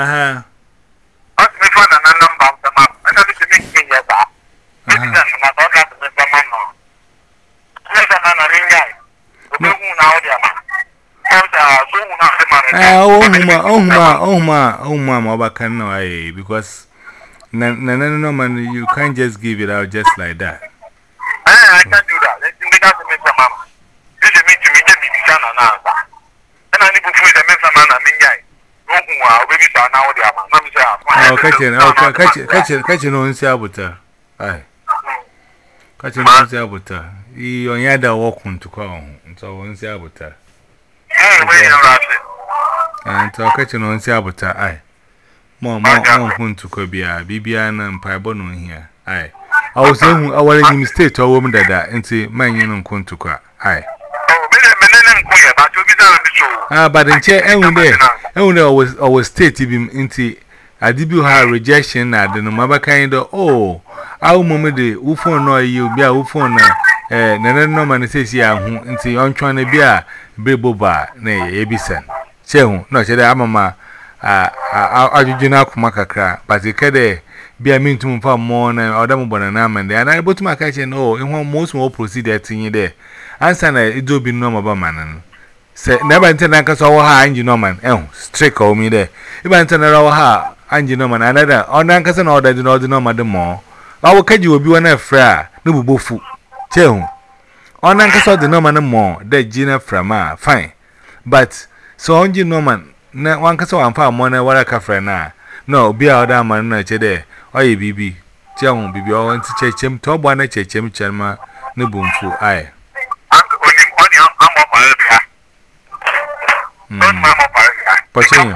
Aha. Ask me for an number of the map. And I need to make me yes. Maybe that's my daughter to the man. Yes, I'm an ring. Now, the man. Because no man, you can't just give it out just like that. I can't do that. Let's make us make some mama. This is me to me, just be done and answer. And I need to put the mess man and me. Oh, baby, now the man. Catching on Sabuta. Aye. Catching on Sabuta. You only had a walk on to come. So on Sabuta. And so catching on Sabuta. Aye. More to Kobia, Bibiana and Pibono here. Aye. I was saying, I was in state to a woman that and say, man, you don't come to cry. Aye. But in chair, and I was stating him into a debut her rejection at the number kind of oh, our moment the Ufo no you be a Ufo no man says, yeah, and say, I'm trying to be a Biboba, nay, Ebison. Chehu, no, said Amama. Arjuna Kumakakra, but the Kade be a mean to move more than Odamobana and they are able to make a no, in one most more procedure thing there. Answer it do be normal man. Say, never intend I can saw her and you know man, straight call me there. If I intend her and you know man, another on Ancasan order do not know madam more. I will catch you will be one of fra, no bufu. Chehu on Ancasa the no man more, that Gina Frama, fine. But so on you know man. Na one can so far money what a cafe na. No, be out that man, no, chede, or ye bibi. Jam bibi, or want to check him, top one, check him, Chelma, no boom fu, aye. Pachin,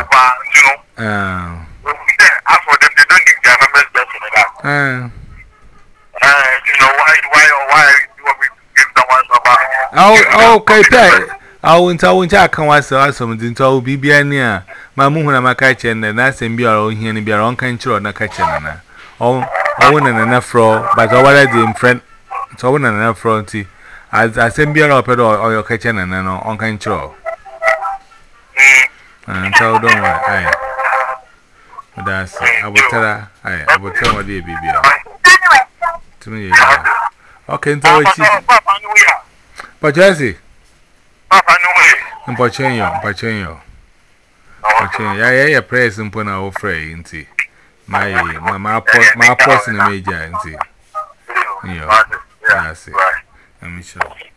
as for them, they don't give their numbers back to that. You know why you want me to give someone some. Oh, okay, I won't check on myself something to be near my moon and my kitchen, and that's in be our own here and be our own country or not kitchen. Oh, I want an enough fro, but I want to friend. So I want an enough fronty as I send beer up or your kitchen and then on country. And so don't worry, aye. That's I will tell her, I will tell what they be. To me, okay, so but Jesse. Pachenyo. Yeah, prayers and put our fray into my person major and see. Yeah, that's it. I'm sure.